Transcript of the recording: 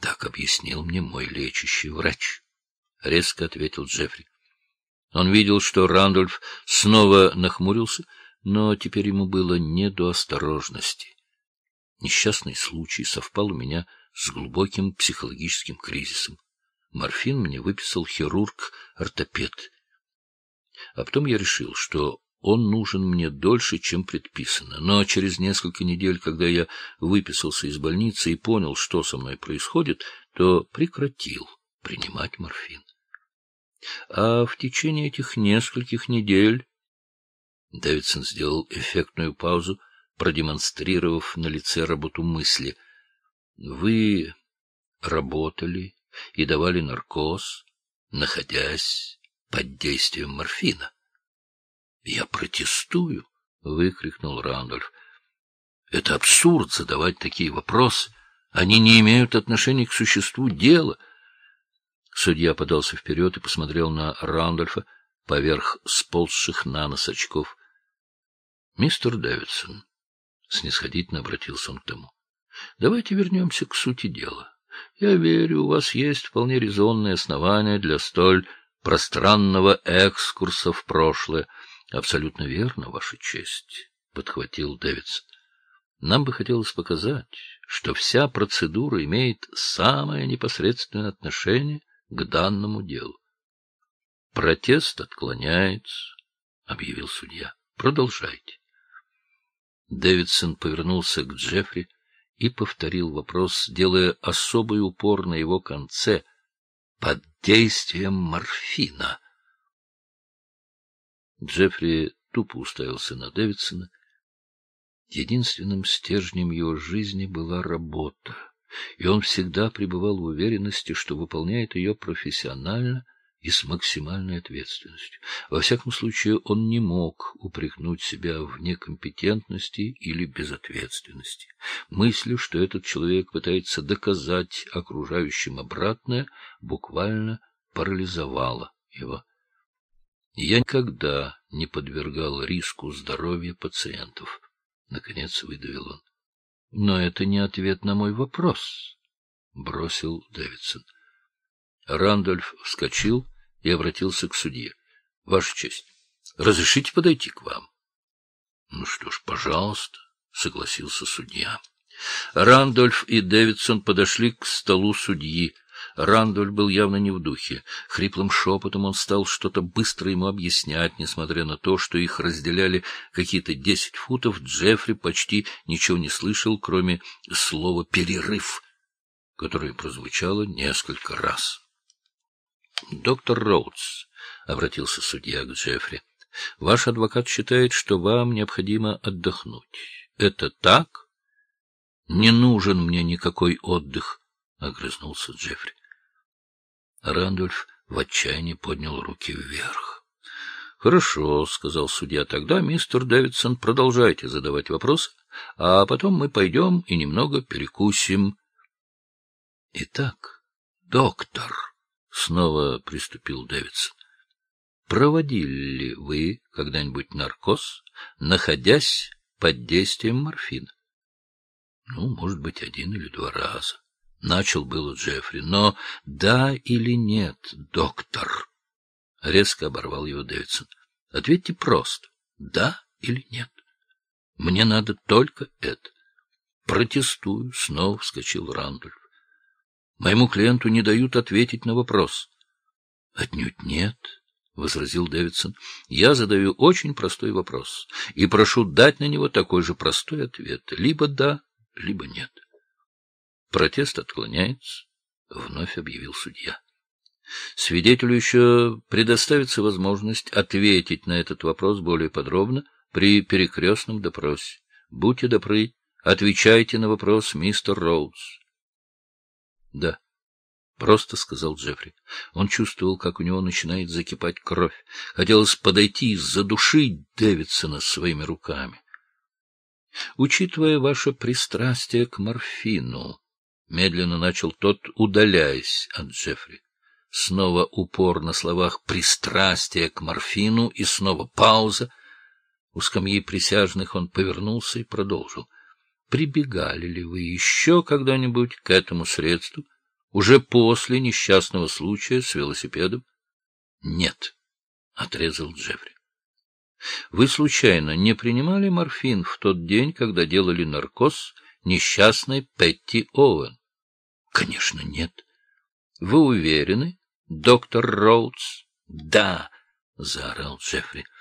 Так объяснил мне мой лечащий врач, — резко ответил Джеффри. Он видел, что Рандольф снова нахмурился, но теперь ему было не до осторожности. Несчастный случай совпал у меня с глубоким психологическим кризисом. Морфин мне выписал хирург-ортопед. А потом я решил, что он нужен мне дольше, чем предписано. Но через несколько недель, когда я выписался из больницы и понял, что со мной происходит, то прекратил принимать морфин. А в течение этих нескольких недель... Дэвидсон сделал эффектную паузу, продемонстрировав на лице работу мысли. Вы работали и давали наркоз, находясь под действием морфина. — Я протестую! — выкрикнул Рандольф. — Это абсурд задавать такие вопросы. Они не имеют отношения к существу дела. Судья подался вперед и посмотрел на Рандольфа поверх сползших на нос очков. — Мистер Дэвидсон, — снисходительно обратился он к тому, — давайте вернемся к сути дела. Я верю, у вас есть вполне резонные основания для столь пространного экскурса в прошлое. — Абсолютно верно, Ваша честь, — подхватил Дэвидсон. — Нам бы хотелось показать, что вся процедура имеет самое непосредственное отношение к данному делу. — Протест отклоняется, — объявил судья. — Продолжайте. Дэвидсон повернулся к Джеффри и повторил вопрос, делая особый упор на его конце — под действием морфина. Джеффри тупо уставился на Дэвидсона. Единственным стержнем его жизни была работа, и он всегда пребывал в уверенности, что выполняет ее профессионально и с максимальной ответственностью. Во всяком случае, он не мог упрекнуть себя в некомпетентности или безответственности. Мысль, что этот человек пытается доказать окружающим обратное, буквально парализовала его. Я никогда не подвергал риску здоровья пациентов, — наконец выдавил он. — Но это не ответ на мой вопрос, — бросил Дэвидсон. Рандольф вскочил и обратился к судье. — Ваша честь, разрешите подойти к вам? — Ну что ж, пожалуйста, — согласился судья. Рандольф и Дэвидсон подошли к столу судьи. Рандольф был явно не в духе. Хриплым шепотом он стал что-то быстро ему объяснять, несмотря на то, что их разделяли какие-то 10 футов. Джеффри почти ничего не слышал, кроме слова «перерыв», которое прозвучало несколько раз. — Доктор Роудс, — обратился судья к Джеффри, — ваш адвокат считает, что вам необходимо отдохнуть. Это так? — Не нужен мне никакой отдых, — огрызнулся Джеффри. Рандольф в отчаянии поднял руки вверх. — Хорошо, — сказал судья, — тогда, мистер Дэвидсон, продолжайте задавать вопросы, а потом мы пойдем и немного перекусим. — Итак, доктор, — снова приступил Дэвидсон, — проводили ли вы когда-нибудь наркоз, находясь под действием морфина? — Ну, может быть, 1 или 2 раза. Начал было Джеффри, но да или нет, доктор? Резко оборвал его Дэвидсон. Ответьте просто, да или нет. Мне надо только это. Протестую, снова вскочил Рандольф. Моему клиенту не дают ответить на вопрос. Отнюдь нет, возразил Дэвидсон. Я задаю очень простой вопрос и прошу дать на него такой же простой ответ. Либо да, либо нет. Протест отклоняется, — вновь объявил судья. Свидетелю еще предоставится возможность ответить на этот вопрос более подробно при перекрестном допросе. Будьте добры, отвечайте на вопрос, мистер Роудс. — Да, — просто сказал Джеффри. Он чувствовал, как у него начинает закипать кровь. Хотелось подойти и задушить Дэвидсона своими руками. — Учитывая ваше пристрастие к морфину, — медленно начал тот, удаляясь от Джеффри. Снова упор на словах «пристрастие к морфину» и снова пауза. У скамьи присяжных он повернулся и продолжил. — Прибегали ли вы еще когда-нибудь к этому средству? Уже после несчастного случая с велосипедом? — Нет, — отрезал Джеффри. — Вы случайно не принимали морфин в тот день, когда делали наркоз несчастной Петти Оуэн? — Конечно, нет. — Вы уверены, доктор Роудс? — Да, — заорал Джеффри.